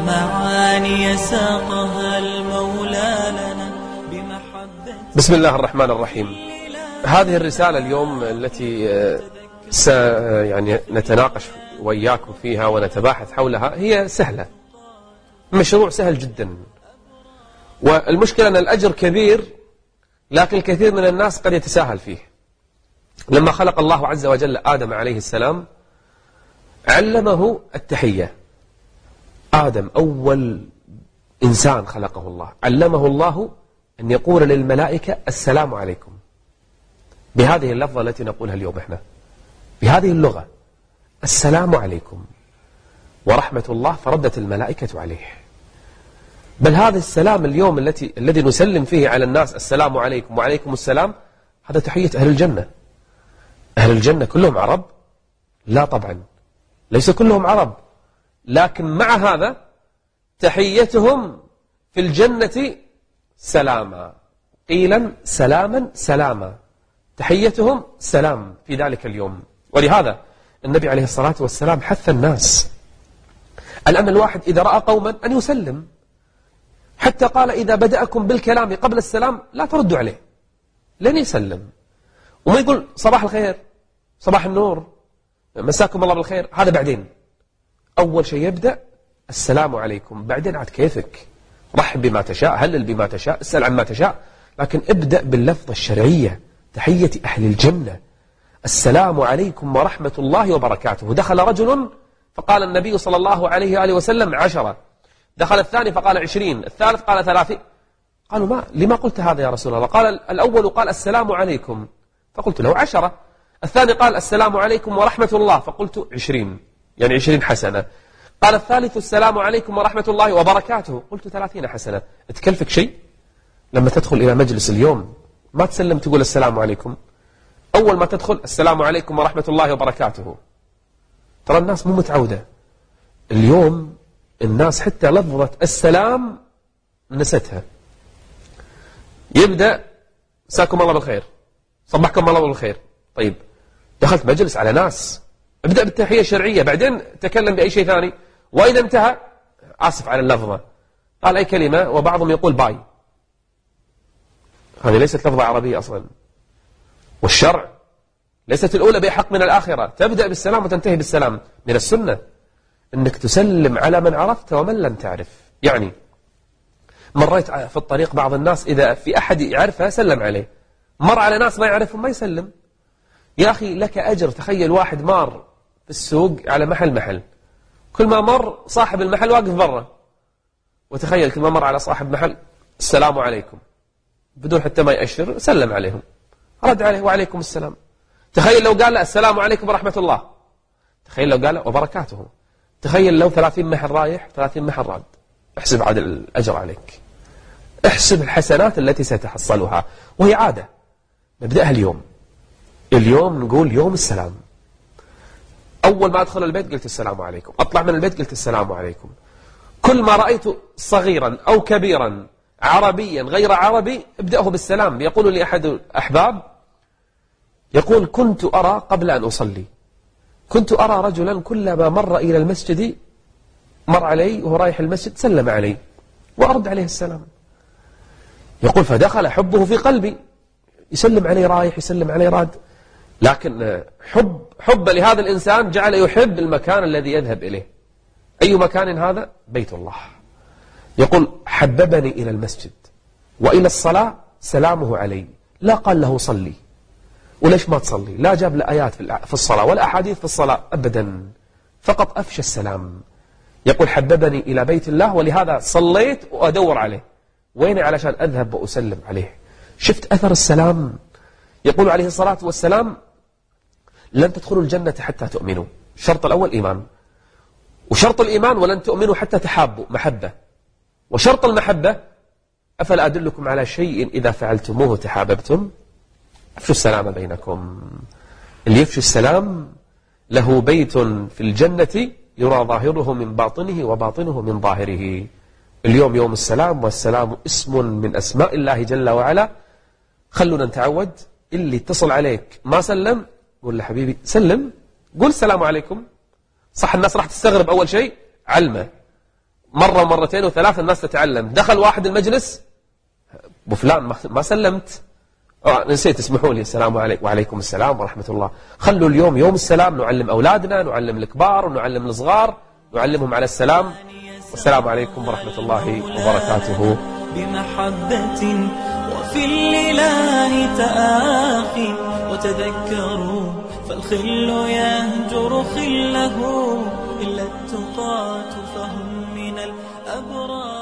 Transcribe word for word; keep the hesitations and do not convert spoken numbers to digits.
معاني ساقها المولى لنا بمحبة. بسم الله الرحمن الرحيم. هذه الرسالة اليوم التي س يعني نتناقش وإياكم فيها ونتباحث حولها هي سهلة، مشروع سهل جدا، والمشكلة أن الأجر كبير لكن الكثير من الناس قد يتساهل فيه. لما خلق الله عز وجل آدم عليه السلام علمه التحية. آدم أول إنسان خلقه الله، علمه الله أن يقول للملائكة السلام عليكم بهذه اللفظة التي نقولها اليوم إحنا، بهذه اللغة، السلام عليكم ورحمة الله، فردت الملائكة عليه. بل هذا السلام اليوم التي الذي نسلم فيه على الناس، السلام عليكم وعليكم السلام، هذا تحية أهل الجنة. أهل الجنة كلهم عرب؟ لا طبعا، ليس كلهم عرب، لكن مع هذا تحيتهم في الجنة سلاما، قيلا سلاما سلاما، تحيتهم سلام في ذلك اليوم. ولهذا النبي عليه الصلاة والسلام حث الناس الأمر الواحد إذا رأى قوما أن يسلم، حتى قال إذا بدأكم بالكلام قبل السلام لا تردوا عليه، لن يسلم، وما يقول صباح الخير صباح النور مساكم الله بالخير، هذا بعدين. أول شيء يبدأ السلام عليكم، بعدين عاد كيفك، رحب بما تشاء، هلل بما تشاء، اسأل عن ما تشاء، لكن ابدأ باللفظة الشرعية، تحية أهل الجنة، السلام عليكم ورحمة الله وبركاته. دخل رجل فقال النبي صلى الله عليه وآله وسلم عشرة، دخل الثاني فقال عشرين، الثالث قال ثلاثين. قالوا ما لما قلت هذا يا رسول الله؟ قال الأول قال السلام عليكم فقلت له عشرة، الثاني قال السلام عليكم ورحمة الله فقلت عشرين، يعني عشرين حسنة، قال الثالث السلام عليكم ورحمة الله وبركاته قلت ثلاثين حسنة. تكلفك شيء لما تدخل إلى مجلس اليوم ما تسلم تقول السلام عليكم؟ أول ما تدخل السلام عليكم ورحمة الله وبركاته. ترى الناس مو متعودة اليوم، الناس حتى لفظة السلام نستها. يبدأ مساكم الله بالخير، صبحكم الله بالخير. طيب دخلت مجلس على ناس، ابدأ بالتحية الشرعية، بعدين تكلم بأي شيء ثاني، وإذا انتهى آسف على اللفظة قال أي كلمة، وبعضهم يقول باي، هذه ليست لفظة عربية أصلا، والشرع ليست الأولى بحق من الآخرة، تبدأ بالسلام وتنتهي بالسلام. من السنة أنك تسلم على من عرفت ومن لم تعرف. يعني مريت في الطريق بعض الناس إذا في أحد يعرفه سلم عليه، مر على ناس ما يعرفهم ما يسلم. يا أخي لك أجر، تخيل واحد مار في السوق على محل محل، كل ما مر صاحب المحل واقف برا، وتخيل كل ما مر على صاحب محل السلام عليكم بدون حتى ما يأشر سلم عليهم، رد عليه وعليكم السلام. تخيل لو قال له السلام عليكم ورحمة الله، تخيل لو قال له وبركاته، تخيل لو ثلاثين محل رايح ثلاثين محل راد، احسب عاد الأجر عليك، احسب الحسنات التي ستحصلها. وهي عادة نبدأها اليوم. اليوم نقول يوم السلام، أول ما أدخل البيت قلت السلام عليكم، أطلع من البيت قلت السلام عليكم. كل ما رأيت صغيرا أو كبيرا عربيا غير عربي ابدأه بالسلام. يقول لي أحد الأحباب يقول كنت أرى قبل أن أصلي، كنت أرى رجلا كلما مر إلى المسجد مر علي وهو رايح المسجد سلم علي وأرد عليه السلام. يقول فدخل حبه في قلبي، يسلم علي رايح يسلم علي راد، لكن حب حب لهذا الإنسان جعل يحب المكان الذي يذهب إليه. أي مكان هذا؟ بيت الله. يقول حببني إلى المسجد وإلى الصلاة سلامه علي، لا قال له صلي وليش ما تصلي، لا جاب له آيات في الصلاة ولا أحاديث في الصلاة أبدا، فقط أفشى السلام. يقول حببني إلى بيت الله ولهذا صليت وأدور عليه وين علشان أذهب وأسلم عليه. شفت أثر السلام؟ يقول عليه الصلاة والسلام لن تدخلوا الجنة حتى تؤمنوا، الشرط الأول إيمان، وشرط الإيمان ولن تؤمنوا حتى تحابوا، محبة، وشرط المحبة أفلا أدلكم على شيء إذا فعلتموه تحاببتم؟ أفشوا السلام بينكم. اللي يفشي السلام له بيت في الجنة يرى ظاهره من باطنه وباطنه من ظاهره. اليوم يوم السلام، والسلام اسم من أسماء الله جل وعلا. خلونا نتعود، اللي اتصل عليك ما سلم قول له حبيبي سلم، قول السلام عليكم. صح الناس راح تستغرب أول شيء علمه، مرة ومرتين وثلاثة الناس تتعلم. دخل واحد المجلس، أبو فلان ما سلمت، آه نسيت، اسمحوا لي، السلام عليكم. وعليكم السلام ورحمة الله. خلوا اليوم يوم السلام، نعلم أولادنا، نعلم الكبار ونعلم الصغار، نعلمهم على السلام. والسلام عليكم ورحمة الله وبركاته. بمحبة وفي الليلان تآخي وتذكروا، فالخل يهجر خله إلا التقاة فهم من الأبرار.